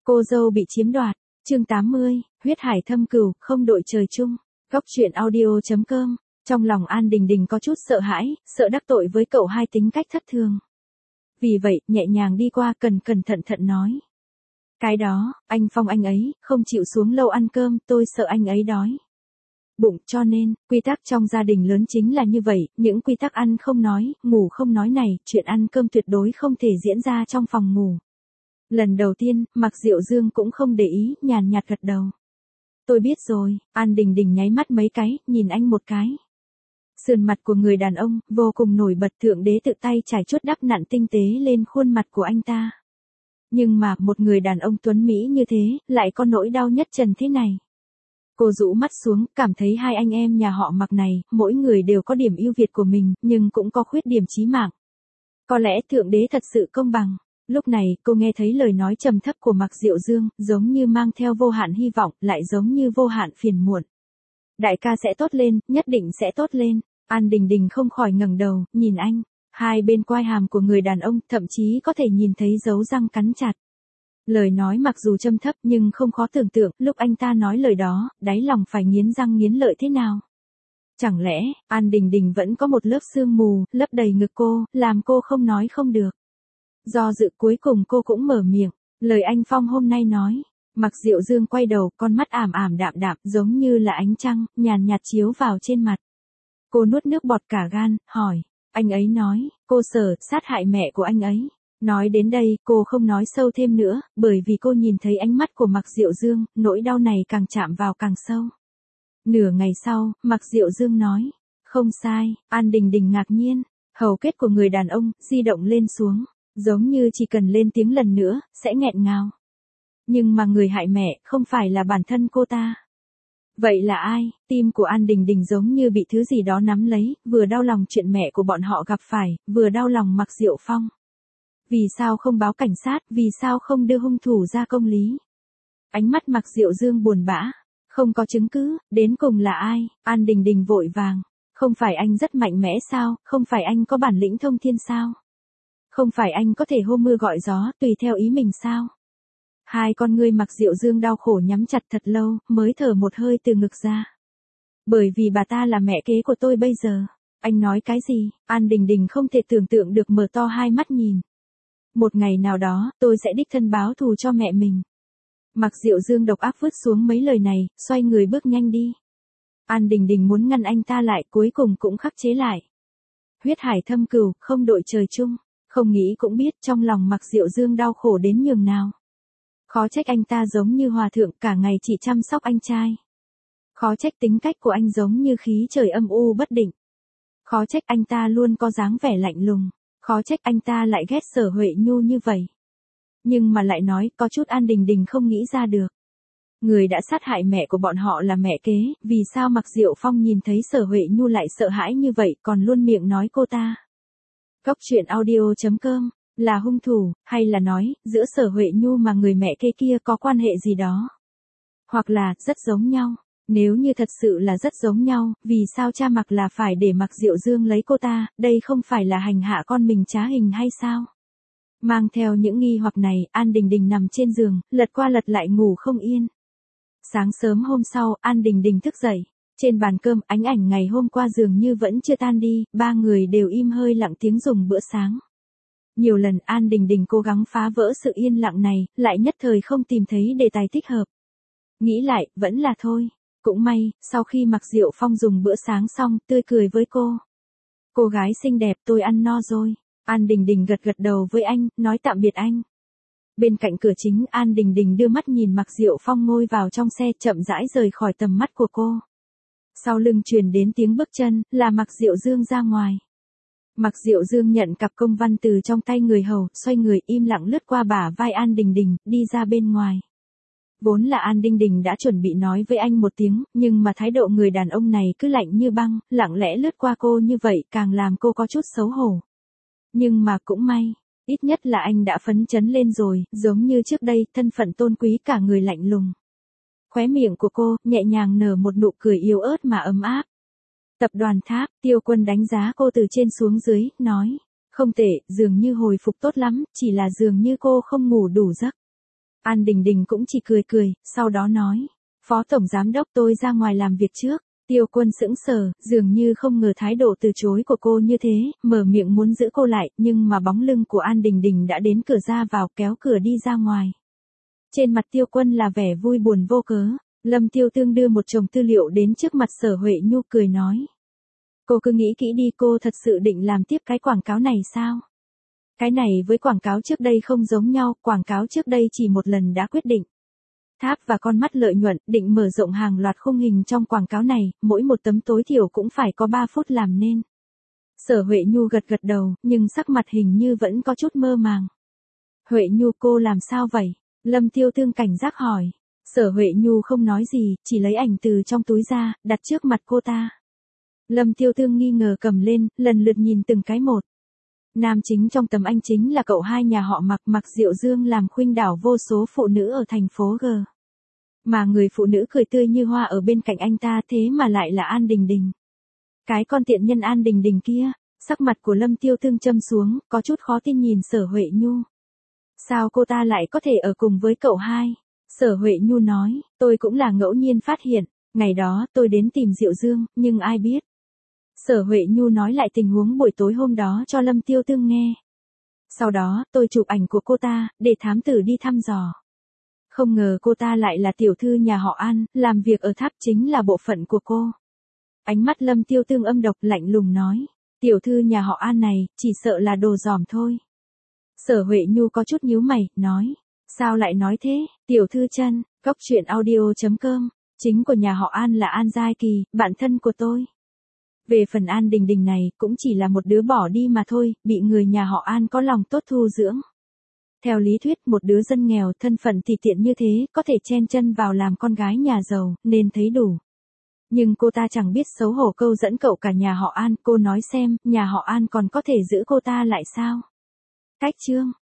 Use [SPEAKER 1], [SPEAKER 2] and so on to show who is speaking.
[SPEAKER 1] Cô dâu bị chiếm đoạt. Chương 80, huyết hải thâm cừu, không đội trời chung. Góc truyện audio.com. Trong lòng An Đình Đình có chút sợ hãi, sợ đắc tội với cậu hai tính cách thất thường. Vì vậy, nhẹ nhàng đi qua cẩn thận nói. Cái đó, anh Phong anh ấy, không chịu xuống lâu ăn cơm, tôi sợ anh ấy đói bụng, cho nên, quy tắc trong gia đình lớn chính là như vậy, những quy tắc ăn không nói, ngủ không nói này, chuyện ăn cơm tuyệt đối không thể diễn ra trong phòng ngủ. Lần đầu tiên, Mạc Diệu Dương cũng không để ý, nhàn nhạt gật đầu. Tôi biết rồi, An Đình Đình nháy mắt mấy cái, nhìn anh một cái. Sườn mặt của người đàn ông, vô cùng nổi bật, thượng đế tự tay trải chuốt đắp nặn tinh tế lên khuôn mặt của anh ta. Nhưng mà, một người đàn ông tuấn Mỹ như thế, lại có nỗi đau nhất trần thế này. Cô rũ mắt xuống, cảm thấy hai anh em nhà họ Mạc này, mỗi người đều có điểm ưu việt của mình, nhưng cũng có khuyết điểm chí mạng. Có lẽ thượng đế thật sự công bằng. Lúc này, cô nghe thấy lời nói trầm thấp của Mạc Diệu Dương, giống như mang theo vô hạn hy vọng, lại giống như vô hạn phiền muộn. Đại ca sẽ tốt lên, nhất định sẽ tốt lên. An Đình Đình không khỏi ngẩng đầu, nhìn anh. Hai bên quai hàm của người đàn ông, thậm chí có thể nhìn thấy dấu răng cắn chặt. Lời nói mặc dù trầm thấp nhưng không khó tưởng tượng, lúc anh ta nói lời đó, đáy lòng phải nghiến răng nghiến lợi thế nào. Chẳng lẽ, An Đình Đình vẫn có một lớp sương mù, lấp đầy ngực cô, làm cô không nói không được. Do dự cuối cùng cô cũng mở miệng, lời anh Phong hôm nay nói. Mạc Diệu Dương quay đầu, con mắt ảm đạm, giống như là ánh trăng, nhàn nhạt chiếu vào trên mặt. Cô nuốt nước bọt cả gan, hỏi, anh ấy nói, cô sợ sát hại mẹ của anh ấy. Nói đến đây, cô không nói sâu thêm nữa, bởi vì cô nhìn thấy ánh mắt của Mạc Diệu Dương, nỗi đau này càng chạm vào càng sâu. Nửa ngày sau, Mạc Diệu Dương nói, không sai. An Đình Đình ngạc nhiên, hầu kết của người đàn ông, di động lên xuống, giống như chỉ cần lên tiếng lần nữa, sẽ nghẹn ngào. Nhưng mà người hại mẹ, không phải là bản thân cô ta. Vậy là ai? Tim của An Đình Đình giống như bị thứ gì đó nắm lấy, vừa đau lòng chuyện mẹ của bọn họ gặp phải, vừa đau lòng Mạc Diệu Phong. Vì sao không báo cảnh sát, vì sao không đưa hung thủ ra công lý? Ánh mắt Mạc Diệu Dương buồn bã, không có chứng cứ, đến cùng là ai? An Đình Đình vội vàng, không phải anh rất mạnh mẽ sao, không phải anh có bản lĩnh thông thiên sao? Không phải anh có thể hô mưa gọi gió, tùy theo ý mình sao? Hai con ngươi Mạc Diệu Dương đau khổ nhắm chặt thật lâu, mới thở một hơi từ ngực ra. Bởi vì bà ta là mẹ kế của tôi bây giờ. Anh nói cái gì? An Đình Đình không thể tưởng tượng được, mở to hai mắt nhìn. Một ngày nào đó, tôi sẽ đích thân báo thù cho mẹ mình. Mạc Diệu Dương độc ác vứt xuống mấy lời này, xoay người bước nhanh đi. An Đình Đình muốn ngăn anh ta lại, cuối cùng cũng khắc chế lại. Huyết hải thâm cừu, không đội trời chung. Không nghĩ cũng biết trong lòng Mạc Diệu Dương đau khổ đến nhường nào. Khó trách anh ta giống như hòa thượng, cả ngày chỉ chăm sóc anh trai. Khó trách tính cách của anh giống như khí trời âm u bất định. Khó trách anh ta luôn có dáng vẻ lạnh lùng. Khó trách anh ta lại ghét Sở Huệ Nhu như vậy. Nhưng mà lại nói, có chút An Đình Đình không nghĩ ra được. Người đã sát hại mẹ của bọn họ là mẹ kế, vì sao Mạc Diệu Phong nhìn thấy Sở Huệ Nhu lại sợ hãi như vậy, còn luôn miệng nói cô ta. Góc truyện audio.com, là hung thủ, hay là nói, giữa Sở Huệ Nhu mà người mẹ kế kia có quan hệ gì đó. Hoặc là, rất giống nhau. Nếu như thật sự là rất giống nhau, vì sao cha Mạc là phải để Mạc Diệu Dương lấy cô ta, đây không phải là hành hạ con mình trá hình hay sao? Mang theo những nghi hoặc này, An Đình Đình nằm trên giường, lật qua lật lại ngủ không yên. Sáng sớm hôm sau, An Đình Đình thức dậy. Trên bàn cơm, ánh ảnh ngày hôm qua dường như vẫn chưa tan đi, ba người đều im hơi lặng tiếng dùng bữa sáng. Nhiều lần An Đình Đình cố gắng phá vỡ sự yên lặng này, lại nhất thời không tìm thấy đề tài thích hợp. Nghĩ lại, vẫn là thôi. Cũng may, sau khi Mạc Diệu Phong dùng bữa sáng xong, tươi cười với cô. Cô gái xinh đẹp, tôi ăn no rồi. An Đình Đình gật đầu với anh, nói tạm biệt anh. Bên cạnh cửa chính, An Đình Đình đưa mắt nhìn Mạc Diệu Phong ngồi vào trong xe, chậm rãi rời khỏi tầm mắt của cô. Sau lưng truyền đến tiếng bước chân, là Mạc Diệu Dương ra ngoài. Mạc Diệu Dương nhận cặp công văn từ trong tay người hầu, xoay người im lặng lướt qua bả vai An Đình Đình, đi ra bên ngoài. Vốn là An Đình Đình đã chuẩn bị nói với anh một tiếng, nhưng mà thái độ người đàn ông này cứ lạnh như băng, lặng lẽ lướt qua cô như vậy, càng làm cô có chút xấu hổ. Nhưng mà cũng may, ít nhất là anh đã phấn chấn lên rồi, giống như trước đây, thân phận tôn quý cả người lạnh lùng. Khóe miệng của cô, nhẹ nhàng nở một nụ cười yếu ớt mà ấm áp. Tập đoàn Tháp, Tiêu Quân đánh giá cô từ trên xuống dưới, nói, không tệ, dường như hồi phục tốt lắm, chỉ là dường như cô không ngủ đủ giấc. An Đình Đình cũng chỉ cười cười, sau đó nói. Phó Tổng Giám Đốc tôi ra ngoài làm việc trước. Tiêu Quân sững sờ, dường như không ngờ thái độ từ chối của cô như thế, mở miệng muốn giữ cô lại, nhưng mà bóng lưng của An Đình Đình đã đến cửa ra vào kéo cửa đi ra ngoài. Trên mặt Tiêu Quân là vẻ vui buồn vô cớ. Lâm Tiêu Tương đưa một chồng tư liệu đến trước mặt Sở Huệ Nhu cười nói. Cô cứ nghĩ kỹ đi, cô thật sự định làm tiếp cái quảng cáo này sao? Cái này với quảng cáo trước đây không giống nhau, quảng cáo trước đây chỉ một lần đã quyết định. Tháp và con mắt lợi nhuận định mở rộng hàng loạt khung hình trong quảng cáo này, mỗi một tấm tối thiểu cũng phải có 3 phút làm nên. Sở Huệ Nhu gật gật đầu, nhưng sắc mặt hình như vẫn có chút mơ màng. Huệ Nhu cô làm sao vậy? Lâm Tiêu Tương cảnh giác hỏi. Sở Huệ Nhu không nói gì, chỉ lấy ảnh từ trong túi ra, đặt trước mặt cô ta. Lâm Tiêu Tương nghi ngờ cầm lên, lần lượt nhìn từng cái một. Nam chính trong tấm ảnh chính là cậu hai nhà họ Mạc Diệu Dương làm khuynh đảo vô số phụ nữ ở thành phố G. Mà người phụ nữ cười tươi như hoa ở bên cạnh anh ta thế mà lại là An Đình Đình. Cái con tiện nhân An Đình Đình kia, sắc mặt của Lâm Tiêu Tương châm xuống, có chút khó tin nhìn Sở Huệ Nhu. Sao cô ta lại có thể ở cùng với cậu hai? Sở Huệ Nhu nói, tôi cũng là ngẫu nhiên phát hiện, ngày đó tôi đến tìm Diệu Dương, nhưng ai biết. Sở Huệ Nhu nói lại tình huống buổi tối hôm đó cho Lâm Tiêu Tương nghe. Sau đó, tôi chụp ảnh của cô ta, để thám tử đi thăm dò. Không ngờ cô ta lại là tiểu thư nhà họ An, làm việc ở tháp chính là bộ phận của cô. Ánh mắt Lâm Tiêu Tương âm độc lạnh lùng nói, tiểu thư nhà họ An này, chỉ sợ là đồ giòm thôi. Sở Huệ Nhu có chút nhíu mày, nói, sao lại nói thế, tiểu thư chân, góc truyện audio.com, chính của nhà họ An là An Giai Kỳ, bạn thân của tôi. Về phần An Đình Đình này, cũng chỉ là một đứa bỏ đi mà thôi, bị người nhà họ An có lòng tốt thu dưỡng. Theo lý thuyết, một đứa dân nghèo, thân phận thì tiện như thế, có thể chen chân vào làm con gái nhà giàu, nên thấy đủ. Nhưng cô ta chẳng biết xấu hổ câu dẫn cậu cả nhà họ An, cô nói xem, nhà họ An còn có thể giữ cô ta lại sao? Cách chương.